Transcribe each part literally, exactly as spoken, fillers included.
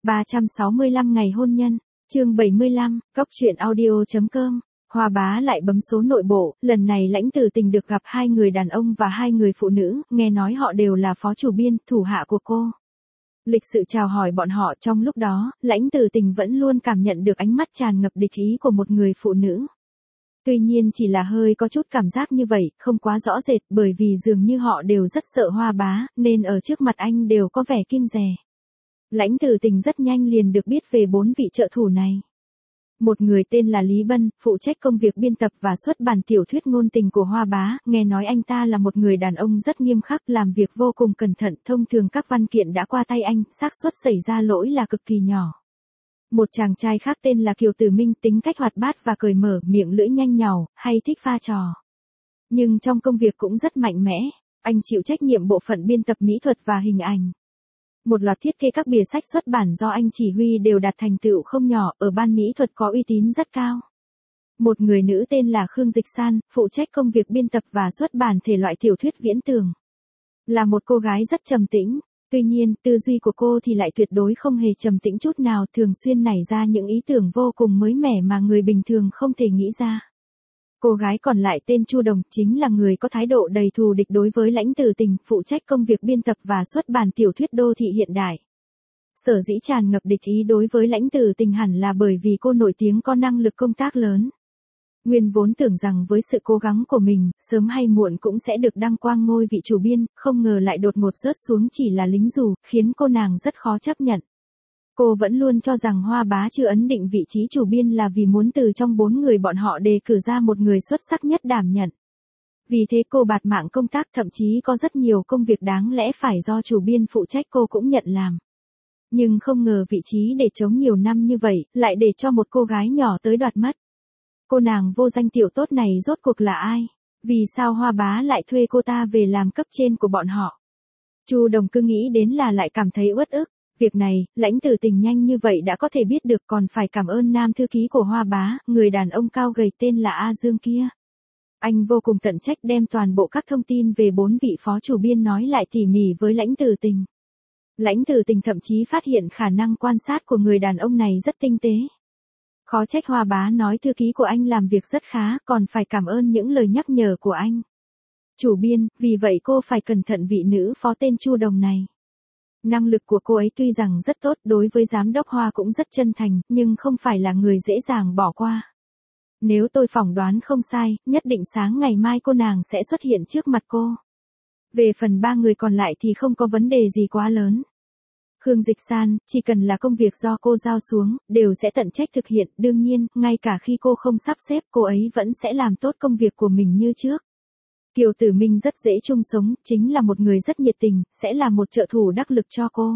ba trăm sáu mươi lăm ngày hôn nhân, chương bảy mươi lăm, Cóc truyện audio.com. Hoa Bá lại bấm số nội bộ, lần này Lãnh Tử Tình được gặp hai người đàn ông và hai người phụ nữ, nghe nói họ đều là phó chủ biên, thủ hạ của cô. Lịch sự chào hỏi bọn họ, trong lúc đó, Lãnh Tử Tình vẫn luôn cảm nhận được ánh mắt tràn ngập địch ý của một người phụ nữ. Tuy nhiên chỉ là hơi có chút cảm giác như vậy, không quá rõ rệt, bởi vì dường như họ đều rất sợ Hoa Bá, nên ở trước mặt anh đều có vẻ kiêng dè. Lãnh Tử Tình rất nhanh liền được biết về bốn vị trợ thủ này. Một người tên là Lý Bân, phụ trách công việc biên tập và xuất bản tiểu thuyết ngôn tình của Hoa Bá, nghe nói anh ta là một người đàn ông rất nghiêm khắc, làm việc vô cùng cẩn thận, thông thường các văn kiện đã qua tay anh, xác suất xảy ra lỗi là cực kỳ nhỏ. Một chàng trai khác tên là Kiều Tử Minh, tính cách hoạt bát và cởi mở, miệng lưỡi nhanh nhảu, hay thích pha trò. Nhưng trong công việc cũng rất mạnh mẽ, anh chịu trách nhiệm bộ phận biên tập mỹ thuật và hình ảnh. Một loạt thiết kế các bìa sách xuất bản do anh chỉ huy đều đạt thành tựu không nhỏ, ở ban mỹ thuật có uy tín rất cao. Một người nữ tên là Khương Dịch San, phụ trách công việc biên tập và xuất bản thể loại tiểu thuyết viễn tưởng. Là một cô gái rất trầm tĩnh, tuy nhiên, tư duy của cô thì lại tuyệt đối không hề trầm tĩnh chút nào, thường xuyên nảy ra những ý tưởng vô cùng mới mẻ mà người bình thường không thể nghĩ ra. Cô gái còn lại tên Chu Đồng, chính là người có thái độ đầy thù địch đối với Lãnh Tử Tình, phụ trách công việc biên tập và xuất bản tiểu thuyết đô thị hiện đại. Sở dĩ tràn ngập địch ý đối với Lãnh Tử Tình hẳn là bởi vì cô nổi tiếng có năng lực công tác lớn. Nguyên vốn tưởng rằng với sự cố gắng của mình, sớm hay muộn cũng sẽ được đăng quang ngôi vị chủ biên, không ngờ lại đột ngột rớt xuống chỉ là lính dù, khiến cô nàng rất khó chấp nhận. Cô vẫn luôn cho rằng Hoa Bá chưa ấn định vị trí chủ biên là vì muốn từ trong bốn người bọn họ đề cử ra một người xuất sắc nhất đảm nhận. Vì thế cô bạt mạng công tác, thậm chí có rất nhiều công việc đáng lẽ phải do chủ biên phụ trách cô cũng nhận làm. Nhưng không ngờ vị trí để trống nhiều năm như vậy, lại để cho một cô gái nhỏ tới đoạt mất. Cô nàng vô danh tiểu tốt này rốt cuộc là ai? Vì sao Hoa Bá lại thuê cô ta về làm cấp trên của bọn họ? Chu Đồng cứ nghĩ đến là lại cảm thấy uất ức. Việc này, Lãnh Tử Tình nhanh như vậy đã có thể biết được, còn phải cảm ơn nam thư ký của Hoa Bá, người đàn ông cao gầy tên là A Dương kia. Anh vô cùng tận trách đem toàn bộ các thông tin về bốn vị phó chủ biên nói lại tỉ mỉ với Lãnh Tử Tình. Lãnh Tử Tình thậm chí phát hiện khả năng quan sát của người đàn ông này rất tinh tế. Khó trách Hoa Bá nói thư ký của anh làm việc rất khá, còn phải cảm ơn những lời nhắc nhở của anh. Chủ biên, vì vậy cô phải cẩn thận vị nữ phó tên Chu Đồng này. Năng lực của cô ấy tuy rằng rất tốt, đối với giám đốc Hoa cũng rất chân thành, nhưng không phải là người dễ dàng bỏ qua. Nếu tôi phỏng đoán không sai, nhất định sáng ngày mai cô nàng sẽ xuất hiện trước mặt cô. Về phần ba người còn lại thì không có vấn đề gì quá lớn. Khương Dịch San, chỉ cần là công việc do cô giao xuống, đều sẽ tận trách thực hiện, đương nhiên, ngay cả khi cô không sắp xếp, cô ấy vẫn sẽ làm tốt công việc của mình như trước. Kiều Tử Minh rất dễ chung sống, chính là một người rất nhiệt tình, sẽ là một trợ thủ đắc lực cho cô.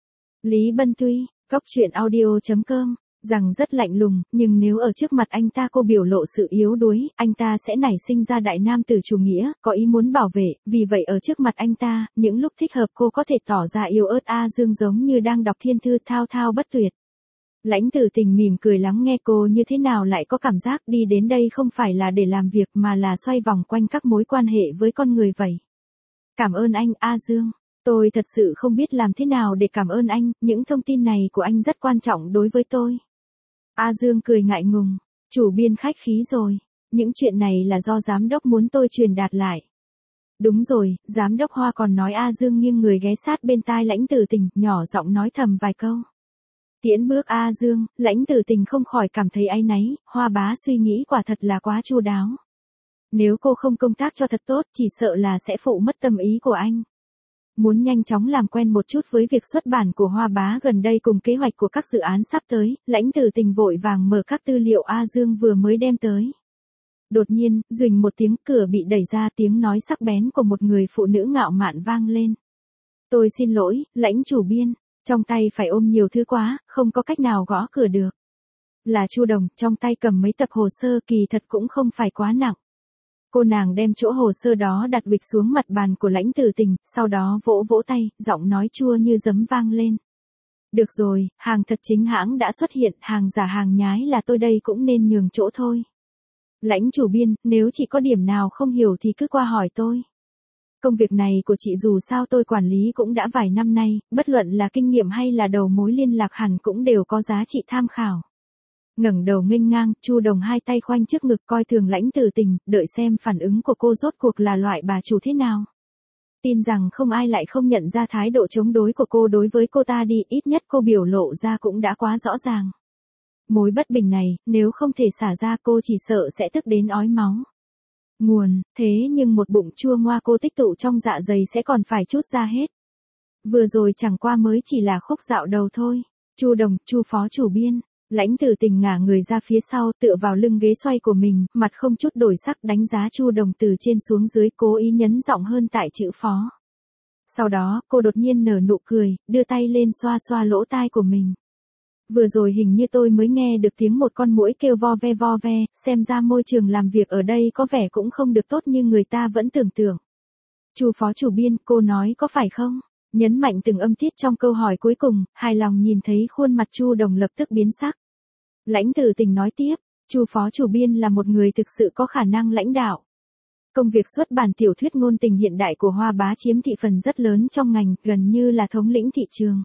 Lý Bân tuy, Cóc truyện audio.com, rằng rất lạnh lùng, nhưng nếu ở trước mặt anh ta cô biểu lộ sự yếu đuối, anh ta sẽ nảy sinh ra đại nam tử chủ nghĩa, có ý muốn bảo vệ, vì vậy ở trước mặt anh ta, những lúc thích hợp cô có thể tỏ ra yếu ớt A Dương giống như đang đọc thiên thư thao thao bất tuyệt. Lãnh Tử Tình mỉm cười lắng nghe cô, như thế nào lại có cảm giác đi đến đây không phải là để làm việc mà là xoay vòng quanh các mối quan hệ với con người vậy. Cảm ơn anh, A Dương. Tôi thật sự không biết làm thế nào để cảm ơn anh, những thông tin này của anh rất quan trọng đối với tôi. A Dương cười ngại ngùng, chủ biên khách khí rồi, những chuyện này là do giám đốc muốn tôi truyền đạt lại. Đúng rồi, giám đốc Hoa còn nói. A Dương nghiêng người ghé sát bên tai Lãnh Tử Tình, nhỏ giọng nói thầm vài câu. Tiễn bước A Dương, Lãnh Tử Tình không khỏi cảm thấy áy náy, Hoa Bá suy nghĩ quả thật là quá chu đáo. Nếu cô không công tác cho thật tốt, chỉ sợ là sẽ phụ mất tâm ý của anh. Muốn nhanh chóng làm quen một chút với việc xuất bản của Hoa Bá gần đây cùng kế hoạch của các dự án sắp tới, Lãnh Tử Tình vội vàng mở các tư liệu A Dương vừa mới đem tới. Đột nhiên, duỳnh một tiếng, cửa bị đẩy ra, tiếng nói sắc bén của một người phụ nữ ngạo mạn vang lên. Tôi xin lỗi, Lãnh chủ biên. Trong tay phải ôm nhiều thứ quá, không có cách nào gõ cửa được. Là Chu Đồng, trong tay cầm mấy tập hồ sơ, kỳ thật cũng không phải quá nặng. Cô nàng đem chỗ hồ sơ đó đặt bịch xuống mặt bàn của Lãnh Tử Tình, sau đó vỗ vỗ tay, giọng nói chua như giấm vang lên. Được rồi, hàng thật chính hãng đã xuất hiện, hàng giả hàng nhái là tôi đây cũng nên nhường chỗ thôi. Lãnh chủ biên, nếu chỉ có điểm nào không hiểu thì cứ qua hỏi tôi. Công việc này của chị dù sao tôi quản lý cũng đã vài năm nay, bất luận là kinh nghiệm hay là đầu mối liên lạc hẳn cũng đều có giá trị tham khảo. Ngẩng đầu nghênh ngang, Chu Đồng hai tay khoanh trước ngực coi thường Lãnh Tử Tình, đợi xem phản ứng của cô rốt cuộc là loại bà chủ thế nào. Tin rằng không ai lại không nhận ra thái độ chống đối của cô đối với cô ta đi, ít nhất cô biểu lộ ra cũng đã quá rõ ràng. Mối bất bình này, nếu không thể xả ra cô chỉ sợ sẽ tức đến ói máu. Nguồn, thế nhưng một bụng chua ngoa cô tích tụ trong dạ dày sẽ còn phải trút ra hết. Vừa rồi chẳng qua mới chỉ là khúc dạo đầu thôi. Chu Đồng, Chu phó chủ biên. Lãnh Tử Tình ngả người ra phía sau tựa vào lưng ghế xoay của mình, mặt không chút đổi sắc đánh giá Chu Đồng từ trên xuống dưới, cố ý nhấn giọng hơn tại chữ phó. Sau đó, cô đột nhiên nở nụ cười, đưa tay lên xoa xoa lỗ tai của mình. Vừa rồi hình như tôi mới nghe được tiếng một con muỗi kêu vo ve vo ve, xem ra môi trường làm việc ở đây có vẻ cũng không được tốt như người ta vẫn tưởng tượng. Chu phó chủ biên, cô nói có phải không? Nhấn mạnh từng âm tiết trong câu hỏi cuối cùng, hài lòng nhìn thấy khuôn mặt Chu Đồng lập tức biến sắc. Lãnh Tử Tình nói tiếp, Chu phó chủ biên là một người thực sự có khả năng lãnh đạo. Công việc xuất bản tiểu thuyết ngôn tình hiện đại của Hoa Bá chiếm thị phần rất lớn trong ngành, gần như là thống lĩnh thị trường.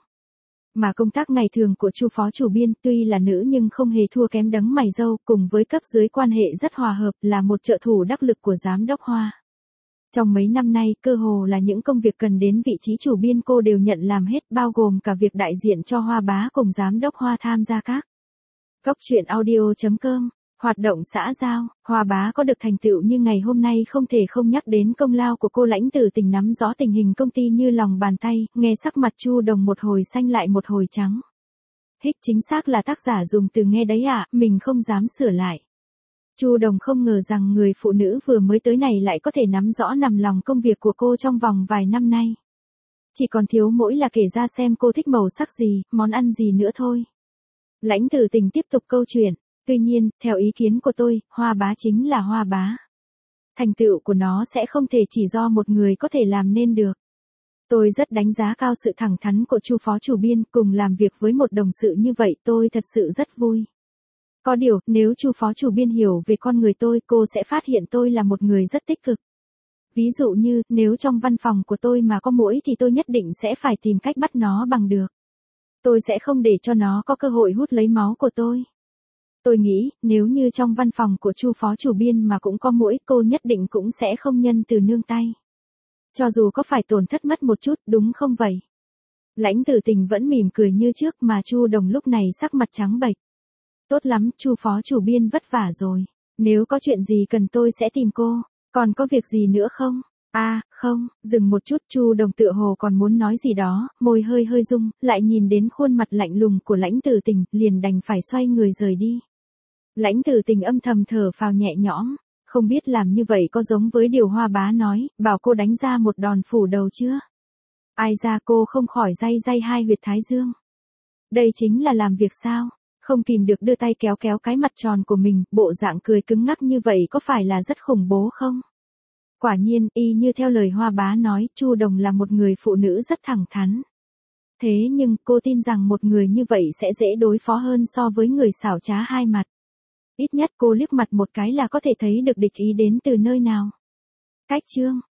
Mà công tác ngày thường của Chu phó chủ biên tuy là nữ nhưng không hề thua kém đấng mày râu, cùng với cấp dưới quan hệ rất hòa hợp, là một trợ thủ đắc lực của giám đốc Hoa. Trong mấy năm nay, cơ hồ là những công việc cần đến vị trí chủ biên cô đều nhận làm hết, bao gồm cả việc đại diện cho Hoa Bá cùng giám đốc Hoa tham gia các Cóc truyện audio chấm com, hoạt động xã giao. Hoa Bá có được thành tựu như ngày hôm nay không thể không nhắc đến công lao của cô Lãnh Tử Tình nắm rõ tình hình công ty như lòng bàn tay, nghe sắc mặt Chu Đồng một hồi xanh lại một hồi trắng. Hích chính xác là tác giả dùng từ nghe đấy ạ, à, mình không dám sửa lại. Chu Đồng không ngờ rằng người phụ nữ vừa mới tới này lại có thể nắm rõ nằm lòng công việc của cô trong vòng vài năm nay. Chỉ còn thiếu mỗi là kể ra xem cô thích màu sắc gì, món ăn gì nữa thôi. Lãnh Tử Tình tiếp tục câu chuyện, tuy nhiên, theo ý kiến của tôi, Hoa Bá chính là Hoa Bá. Thành tựu của nó sẽ không thể chỉ do một người có thể làm nên được. Tôi rất đánh giá cao sự thẳng thắn của Chu phó chủ biên, cùng làm việc với một đồng sự như vậy tôi thật sự rất vui. Có điều, nếu Chu phó chủ biên hiểu về con người tôi, cô sẽ phát hiện tôi là một người rất tích cực. Ví dụ như, nếu trong văn phòng của tôi mà có muỗi thì tôi nhất định sẽ phải tìm cách bắt nó bằng được. Tôi sẽ không để cho nó có cơ hội hút lấy máu của tôi. Tôi nghĩ, nếu như trong văn phòng của Chu phó chủ biên mà cũng có muỗi, cô nhất định cũng sẽ không nhân từ nương tay. Cho dù có phải tổn thất mất một chút, đúng không vậy? Lãnh Tử Tình vẫn mỉm cười như trước mà Chu Đồng lúc này sắc mặt trắng bệch. Tốt lắm, Chu phó chủ biên vất vả rồi. Nếu có chuyện gì cần tôi sẽ tìm cô. Còn có việc gì nữa không? À, không, dừng một chút, Chu Đồng tựa hồ còn muốn nói gì đó, môi hơi hơi rung, lại nhìn đến khuôn mặt lạnh lùng của Lãnh Tử Tình, liền đành phải xoay người rời đi. Lãnh Tử Tình âm thầm thở phào nhẹ nhõm, không biết làm như vậy có giống với điều Hoa Bá nói, bảo cô đánh ra một đòn phủ đầu chưa? Ai ra cô không khỏi day day hai huyệt thái dương. Đây chính là làm việc sao? Không kìm được đưa tay kéo kéo cái mặt tròn của mình, bộ dạng cười cứng ngắc như vậy có phải là rất khủng bố không? Quả nhiên, y như theo lời Hoa Bá nói, Chu Đồng là một người phụ nữ rất thẳng thắn. Thế nhưng, cô tin rằng một người như vậy sẽ dễ đối phó hơn so với người xảo trá hai mặt. Ít nhất cô liếc mặt một cái là có thể thấy được địch ý đến từ nơi nào. Cách chương